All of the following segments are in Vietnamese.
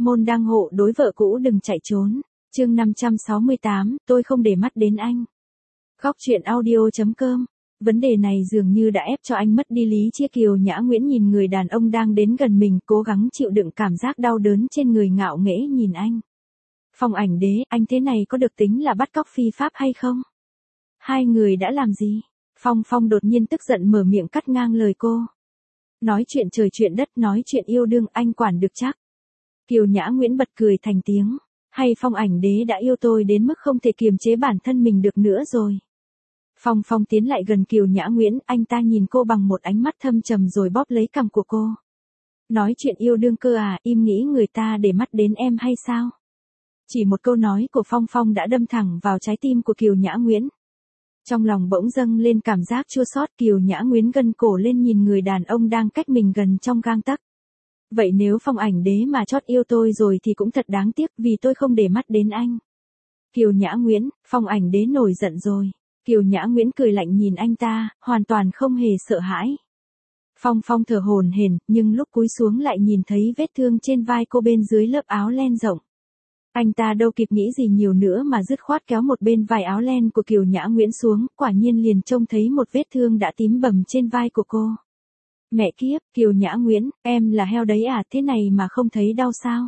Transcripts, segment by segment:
môn đăng hộ đối vợ cũ đừng chạy trốn. Chương 568, tôi không để mắt đến anh. Góc truyện audio.com. Vấn đề này dường như đã ép cho anh mất đi lý trí. Kiều Nhã Nguyễn nhìn người đàn ông đang đến gần mình, cố gắng chịu đựng cảm giác đau đớn trên người, ngạo nghễ nhìn anh. Phong Ảnh Đế, anh thế này có được tính là bắt cóc phi pháp hay không? Hai người đã làm gì? Phong đột nhiên tức giận mở miệng cắt ngang lời cô. Nói chuyện trời chuyện đất, nói chuyện yêu đương, anh quản được chắc. Kiều Nhã Nguyễn bật cười thành tiếng. Hay Phong Ảnh Đế đã yêu tôi đến mức không thể kiềm chế bản thân mình được nữa rồi. Phong tiến lại gần Kiều Nhã Nguyễn, anh ta nhìn cô bằng một ánh mắt thâm trầm rồi bóp lấy cằm của cô. Nói chuyện yêu đương cơ à, im nghĩ người ta để mắt đến em hay sao? Chỉ một câu nói của Phong đã đâm thẳng vào trái tim của Kiều Nhã Nguyễn. Trong lòng bỗng dâng lên cảm giác chua xót. Kiều Nhã Nguyễn gân cổ lên nhìn người đàn ông đang cách mình gần trong gang tấc. Vậy nếu Phong Ảnh Đế mà chót yêu tôi rồi thì cũng thật đáng tiếc, vì tôi không để mắt đến anh. Kiều Nhã Nguyễn, Phong Ảnh Đế nổi giận rồi. Kiều Nhã Nguyễn cười lạnh nhìn anh ta, hoàn toàn không hề sợ hãi. Phong thở hổn hển, nhưng lúc cúi xuống lại nhìn thấy vết thương trên vai cô bên dưới lớp áo len rộng. Anh ta đâu kịp nghĩ gì nhiều nữa mà dứt khoát kéo một bên vai áo len của Kiều Nhã Nguyễn xuống, quả nhiên liền trông thấy một vết thương đã tím bầm trên vai của cô. Mẹ kiếp, Kiều Nhã Nguyễn, em là heo đấy à, thế này mà không thấy đau sao?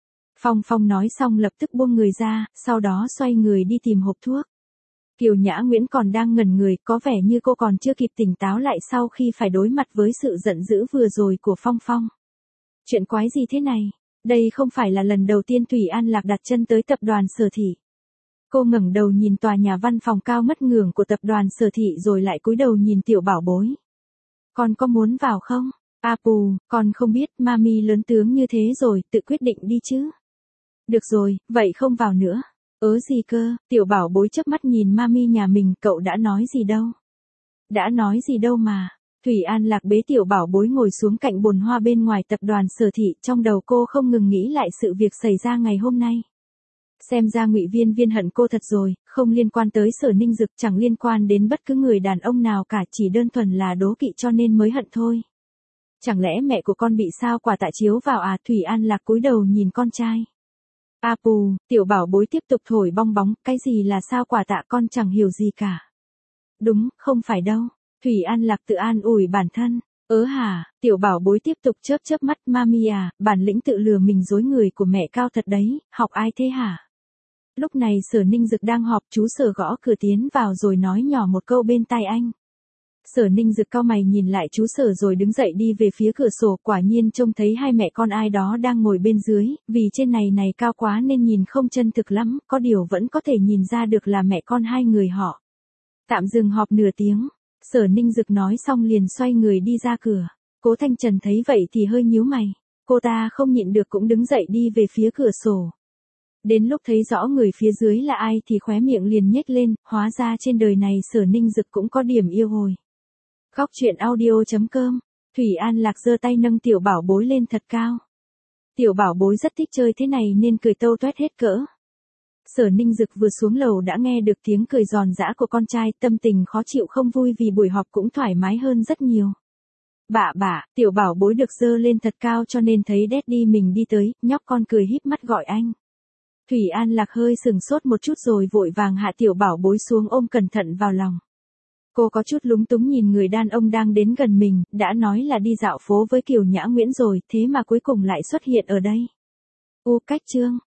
Phong nói xong lập tức buông người ra, sau đó xoay người đi tìm hộp thuốc. Kiều Nhã Nguyễn còn đang ngẩn người, có vẻ như cô còn chưa kịp tỉnh táo lại sau khi phải đối mặt với sự giận dữ vừa rồi của Phong. Chuyện quái gì thế này? Đây không phải là lần đầu tiên Thủy An Lạc đặt chân tới tập đoàn Sở Thị. Cô ngẩng đầu nhìn tòa nhà văn phòng cao mất ngường của tập đoàn Sở Thị rồi lại cúi đầu nhìn Tiểu Bảo Bối. Con có muốn vào không? Pù, con không biết, mami lớn tướng như thế rồi, tự quyết định đi chứ. Được rồi, vậy không vào nữa. Gì cơ? Tiểu Bảo Bối chớp mắt nhìn mami nhà mình, cậu đã nói gì đâu? Đã nói gì đâu mà. Thủy An Lạc bế Tiểu Bảo Bối ngồi xuống cạnh bồn hoa bên ngoài tập đoàn Sở Thị, trong đầu cô không ngừng nghĩ lại sự việc xảy ra ngày hôm nay. Xem ra Ngụy Viên hận cô thật rồi, không liên quan tới Sở Ninh Dực, chẳng liên quan đến bất cứ người đàn ông nào cả, chỉ đơn thuần là đố kỵ cho nên mới hận thôi. Chẳng lẽ mẹ của con bị sao quả tạ chiếu vào à? Thủy An Lạc cúi đầu nhìn con trai. Pù, Tiểu Bảo Bối tiếp tục thổi bong bóng, cái gì là sao quả tạ, con chẳng hiểu gì cả. Đúng, không phải đâu. Thủy An Lạc tự an ủi bản thân. Hả? Tiểu Bảo Bối tiếp tục chớp mắt, mami à, bản lĩnh tự lừa mình dối người của mẹ cao thật đấy, học ai thế hả? Lúc này Sở Ninh Dực đang họp, chú Sở gõ cửa tiến vào rồi nói nhỏ một câu bên tai anh. Sở Ninh Dực cau mày nhìn lại chú Sở rồi đứng dậy đi về phía cửa sổ, quả nhiên trông thấy hai mẹ con ai đó đang ngồi bên dưới, vì trên này cao quá nên nhìn không chân thực lắm, có điều vẫn có thể nhìn ra được là mẹ con hai người họ. Tạm dừng họp nửa tiếng, Sở Ninh Dực nói xong liền xoay người đi ra cửa. Cố Thanh Trần thấy vậy thì hơi nhíu mày, cô ta không nhịn được cũng đứng dậy đi về phía cửa sổ. Đến lúc thấy rõ người phía dưới là ai thì khóe miệng liền nhếch lên, hóa ra trên đời này Sở Ninh Dực cũng có điểm yêu hồi. Góc truyện audio.com. Thủy An Lạc giơ tay nâng Tiểu Bảo Bối lên thật cao. Tiểu Bảo Bối rất thích chơi thế này nên cười tâu toét hết cỡ. Sở Ninh Dực vừa xuống lầu đã nghe được tiếng cười giòn giã của con trai, tâm tình khó chịu không vui vì buổi họp cũng thoải mái hơn rất nhiều. Bạ, Tiểu Bảo Bối được giơ lên thật cao cho nên thấy Daddy mình đi tới, nhóc con cười híp mắt gọi anh. Thủy An Lạc hơi sừng sốt một chút rồi vội vàng hạ Tiểu Bảo Bối xuống ôm cẩn thận vào lòng. Cô có chút lúng túng nhìn người đàn ông đang đến gần mình, đã nói là đi dạo phố với Kiều Nhã Nguyễn rồi, thế mà cuối cùng lại xuất hiện ở đây. Cách chương.